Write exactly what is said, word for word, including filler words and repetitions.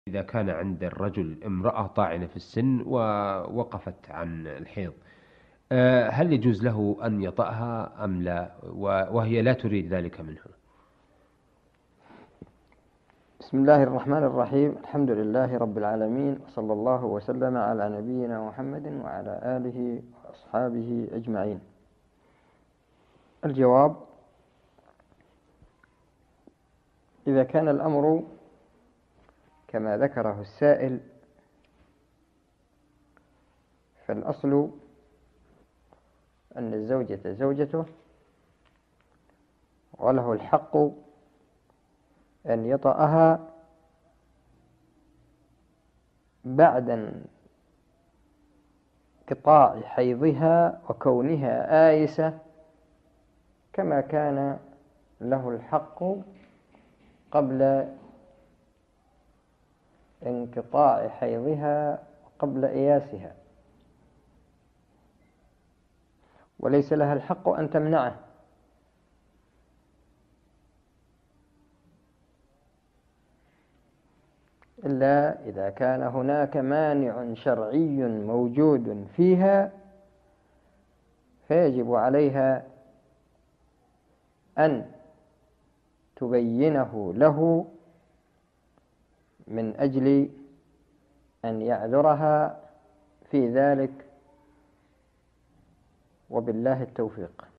إذا كان عند الرجل امرأة طاعنة في السن ووقفت عن الحيض، آه، هل يجوز له أن يطأها أم لا، وهي لا تريد ذلك منه؟ بسم الله الرحمن الرحيم. الحمد لله رب العالمين، وصلى الله وسلم على نبينا محمد وعلى آله وأصحابه أجمعين. الجواب: إذا كان الأمر كما ذكره السائل، فالأصل أن الزوجة زوجته، وله الحق أن يطأها بعد انقطاع حيضها وكونها آيسة، كما كان له الحق قبل انقطاع حيضها وقبل إياسها، وليس لها الحق أن تمنعه، إلا إذا كان هناك مانع شرعي موجود فيها، فيجب عليها أن تبينه له من أجل أن يعذرها في ذلك، وبالله التوفيق.